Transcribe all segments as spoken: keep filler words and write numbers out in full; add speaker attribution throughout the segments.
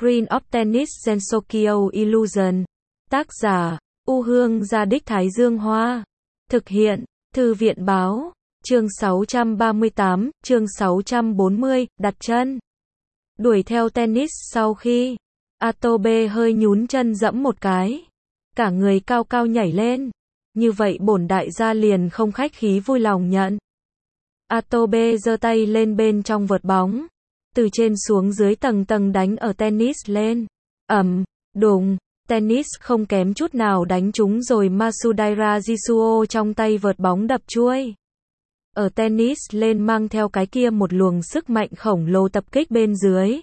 Speaker 1: Green of Tennis Gensokyo Illusion. Tác giả, U Hương Gia Đích Thái Dương Hoa. Thực hiện, Thư viện Báo. Chương sáu trăm ba mươi tám, chương sáu trăm bốn mươi, đặt chân. Đuổi theo tennis sau khi Atobe hơi nhún chân dẫm một cái. Cả người cao cao nhảy lên. Như vậy bổn đại gia liền không khách khí vui lòng nhận. Atobe giơ tay lên bên trong vợt bóng. Từ trên xuống dưới tầng tầng đánh ở tennis lên. Ầm, đùng, tennis không kém chút nào đánh trúng rồi Masudaira Jisuo trong tay vợt bóng đập chuôi. Ở tennis lên mang theo cái kia một luồng sức mạnh khổng lồ tập kích bên dưới.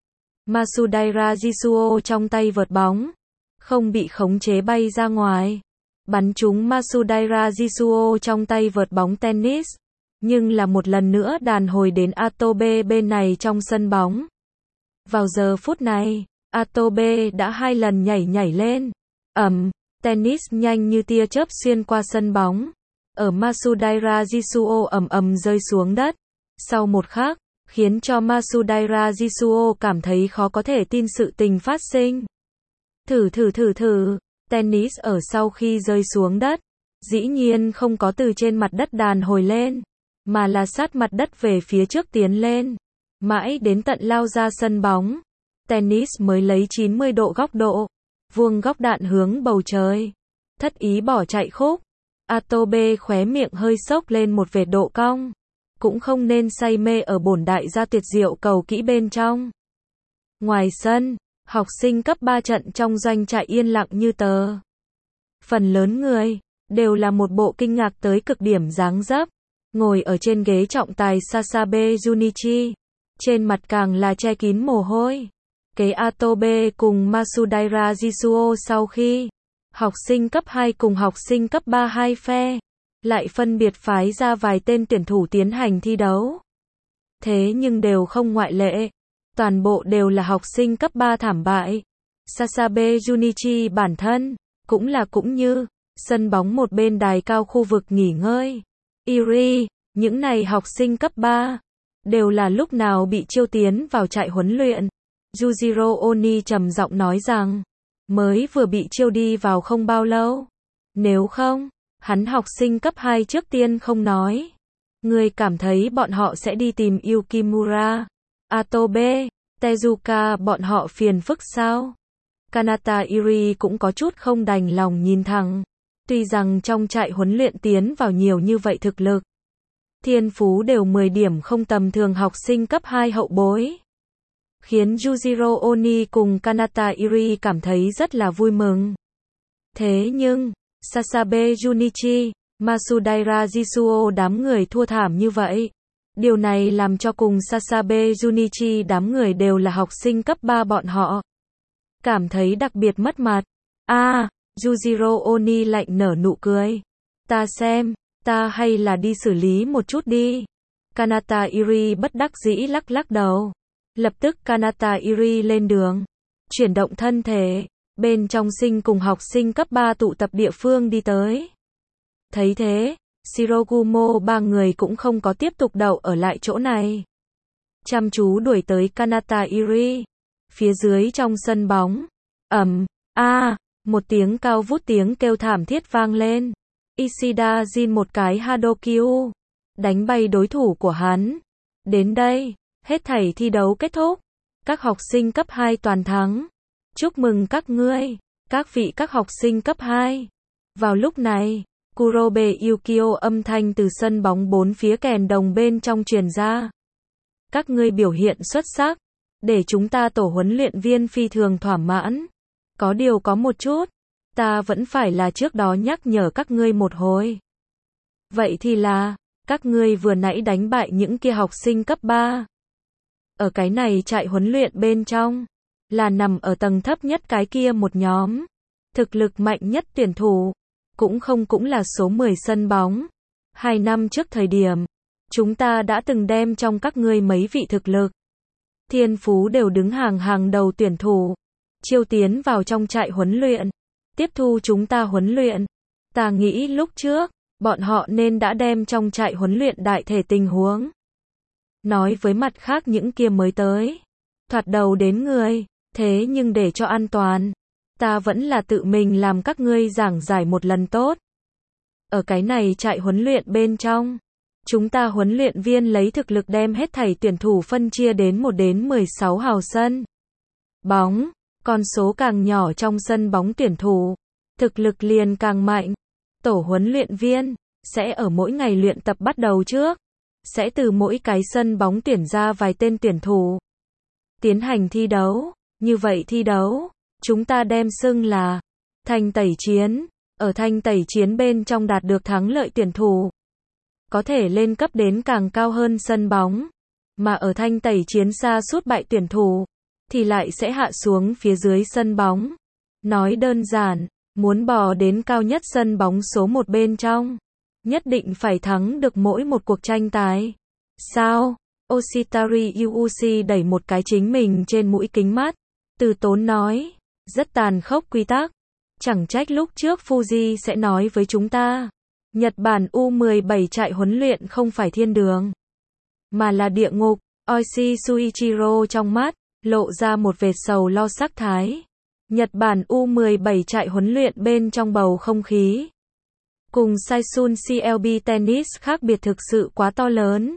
Speaker 1: Masudaira Jisuo trong tay vợt bóng. Không bị khống chế bay ra ngoài. Bắn trúng Masudaira Jisuo trong tay vợt bóng tennis. Nhưng là một lần nữa đàn hồi đến Atobe bên này trong sân bóng. Vào giờ phút này, Atobe đã hai lần nhảy nhảy lên. Ầm, tennis nhanh như tia chớp xuyên qua sân bóng. Ở Masudaira Jisuo ầm ầm rơi xuống đất. Sau một khắc, khiến cho Masudaira Jisuo cảm thấy khó có thể tin sự tình phát sinh. Thử thử thử thử, tennis ở sau khi rơi xuống đất, dĩ nhiên không có từ trên mặt đất đàn hồi lên, mà là sát mặt đất về phía trước tiến lên. Mãi đến tận lao ra sân bóng, tennis mới lấy chín mươi độ góc độ, vuông góc đạn hướng bầu trời. Thất ý bỏ chạy khúc. Atobe khóe miệng hơi xốc lên một vệt độ cong. Cũng không nên say mê ở bổn đại gia tuyệt diệu cầu kỹ bên trong. Ngoài sân, học sinh cấp ba trận trong doanh trại yên lặng như tờ. Phần lớn người, đều là một bộ kinh ngạc tới cực điểm dáng dấp. Ngồi ở trên ghế trọng tài Sasabe Junichi. Trên mặt càng là che kín mồ hôi. Kế Atobe cùng Masudaira Jisuo sau khi học sinh cấp hai cùng học sinh cấp ba hai phe, lại phân biệt phái ra vài tên tuyển thủ tiến hành thi đấu. Thế nhưng đều không ngoại lệ. Toàn bộ đều là học sinh cấp ba thảm bại. Sasabe Junichi bản thân, cũng là cũng như, sân bóng một bên đài cao khu vực nghỉ ngơi. Iri, những này học sinh cấp ba, đều là lúc nào bị chiêu tiến vào trại huấn luyện. Yujiro Oni trầm giọng nói rằng, mới vừa bị chiêu đi vào không bao lâu. Nếu không, hắn học sinh cấp hai trước tiên không nói. Người cảm thấy bọn họ sẽ đi tìm Yukimura, Atobe, Tezuka bọn họ phiền phức sao? Kanata Iri cũng có chút không đành lòng nhìn thẳng. Tuy rằng trong trại huấn luyện tiến vào nhiều như vậy thực lực, thiên phú đều mười điểm không tầm thường học sinh cấp hai hậu bối, khiến Yujiro Oni cùng Kanata Iri cảm thấy rất là vui mừng. Thế nhưng, Sasabe Junichi, Masudaira Jisuo đám người thua thảm như vậy. Điều này làm cho cùng Sasabe Junichi đám người đều là học sinh cấp ba bọn họ cảm thấy đặc biệt mất mặt. A, à, Yujiro Oni lạnh nở nụ cười. Ta xem, ta hay là đi xử lý một chút đi. Kanata Iri bất đắc dĩ lắc lắc đầu. Lập tức Kanata Iri lên đường, chuyển động thân thể, bên trong sinh cùng học sinh cấp ba tụ tập địa phương đi tới. Thấy thế, Shirogumo ba người cũng không có tiếp tục đậu ở lại chỗ này. Chăm chú đuổi tới Kanata Iri. Phía dưới trong sân bóng, ầm, a, à, một tiếng cao vút tiếng kêu thảm thiết vang lên. Ishida Jin một cái Hadokyu, đánh bay đối thủ của hắn. Đến đây, hết thảy thi đấu kết thúc. Các học sinh cấp hai toàn thắng. Chúc mừng các ngươi, các vị các học sinh cấp hai. Vào lúc này, Kurobe Yukio âm thanh từ sân bóng bốn phía kèn đồng bên trong truyền ra. Các ngươi biểu hiện xuất sắc, để chúng ta tổ huấn luyện viên phi thường thỏa mãn. Có điều có một chút, ta vẫn phải là trước đó nhắc nhở các ngươi một hồi. Vậy thì là, các ngươi vừa nãy đánh bại những kia học sinh cấp ba. Ở cái này trại huấn luyện bên trong, là nằm ở tầng thấp nhất cái kia một nhóm. Thực lực mạnh nhất tuyển thủ, cũng không cũng là số mười sân bóng. Hai năm trước thời điểm, chúng ta đã từng đem trong các ngươi mấy vị thực lực, thiên phú đều đứng hàng hàng đầu tuyển thủ, chiêu tiến vào trong trại huấn luyện, tiếp thu chúng ta huấn luyện. Ta nghĩ lúc trước, bọn họ nên đã đem trong trại huấn luyện đại thể tình huống nói với mặt khác những kia mới tới, thoạt đầu đến người, Thế nhưng để cho an toàn, ta vẫn là tự mình làm các ngươi giảng giải một lần tốt. Ở cái này trại huấn luyện bên trong, chúng ta huấn luyện viên lấy thực lực đem hết thảy tuyển thủ phân chia đến một đến mười sáu hào sân bóng, con số càng nhỏ trong sân bóng tuyển thủ, thực lực liền càng mạnh. Tổ huấn luyện viên sẽ ở mỗi ngày luyện tập bắt đầu trước, sẽ từ mỗi cái sân bóng tuyển ra vài tên tuyển thủ, tiến hành thi đấu. Như vậy thi đấu, chúng ta đem xưng là thanh tẩy chiến. Ở thanh tẩy chiến bên trong đạt được thắng lợi tuyển thủ, có thể lên cấp đến càng cao hơn sân bóng, mà ở thanh tẩy chiến xa sút bại tuyển thủ, thì lại sẽ hạ xuống phía dưới sân bóng. Nói đơn giản, muốn bò đến cao nhất sân bóng số một bên trong, nhất định phải thắng được mỗi một cuộc tranh tài. Sao? Oshitari Yuuchi đẩy một cái chính mình trên mũi kính mắt, từ tốn nói, rất tàn khốc quy tắc. Chẳng trách lúc trước Fuji sẽ nói với chúng ta, Nhật Bản U mười bảy trại huấn luyện không phải thiên đường, mà là địa ngục. Oishi Shuichiro trong mắt, lộ ra một vệt sầu lo sắc thái. Nhật Bản U mười bảy trại huấn luyện bên trong bầu không khí, cùng Saisun xê lờ bê Tennis khác biệt thực sự quá to lớn.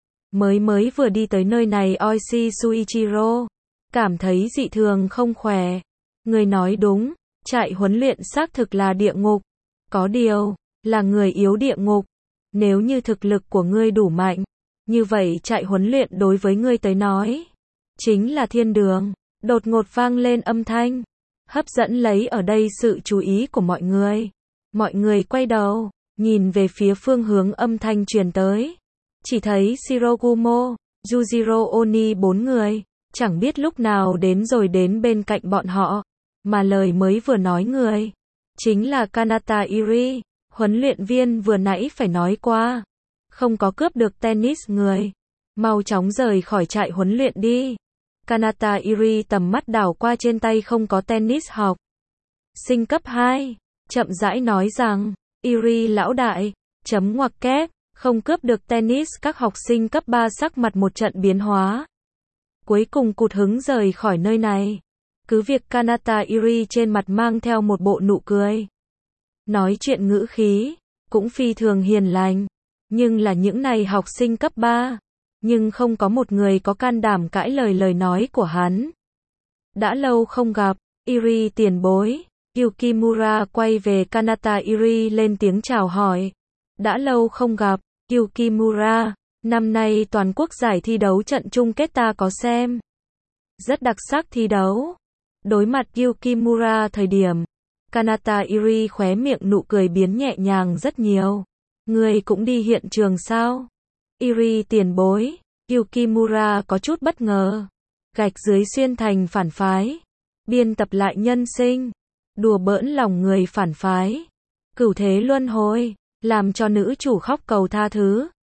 Speaker 1: Mới mới vừa đi tới nơi này Oishi Shuichiro cảm thấy dị thường không khỏe. Người nói đúng. Trại huấn luyện xác thực là địa ngục, có điều, là người yếu địa ngục. Nếu như thực lực của ngươi đủ mạnh, như vậy trại huấn luyện đối với ngươi tới nói, chính là thiên đường. Đột ngột vang lên âm thanh, hấp dẫn lấy ở đây sự chú ý của mọi người. Mọi người quay đầu, nhìn về phía phương hướng âm thanh truyền tới. Chỉ thấy Shirogumo, Yujiro Oni bốn người, chẳng biết lúc nào đến rồi đến bên cạnh bọn họ. Mà lời mới vừa nói người, chính là Kanata Iri, huấn luyện viên vừa nãy phải nói qua. Không có cướp được tennis người, mau chóng rời khỏi trại huấn luyện đi. Kanata Iri tầm mắt đảo qua trên tay không có tennis học sinh cấp hai, chậm rãi nói rằng, Iri lão đại, chấm ngoặc kép, không cướp được tennis. Các học sinh cấp ba sắc mặt một trận biến hóa, cuối cùng cụt hứng rời khỏi nơi này. Cứ việc Kanata Iri trên mặt mang theo một bộ nụ cười, nói chuyện ngữ khí cũng phi thường hiền lành, nhưng là những này học sinh cấp ba, nhưng không có một người có can đảm cãi lời lời nói của hắn. Đã lâu không gặp, Iri tiền bối. Yukimura quay về Kanata Iri lên tiếng chào hỏi. Đã lâu không gặp, Yukimura, năm nay toàn quốc giải thi đấu trận chung kết ta có xem. Rất đặc sắc thi đấu. Đối mặt Yukimura thời điểm, Kanata Iri khóe miệng nụ cười biến nhẹ nhàng rất nhiều. Người cũng đi hiện trường sao? Iri tiền bối, Yukimura có chút bất ngờ. Gạch dưới xuyên thành phản phái, biên tập lại nhân sinh, đùa bỡn lòng người phản phái, cửu thế luân hồi, làm cho nữ chủ khóc cầu tha thứ.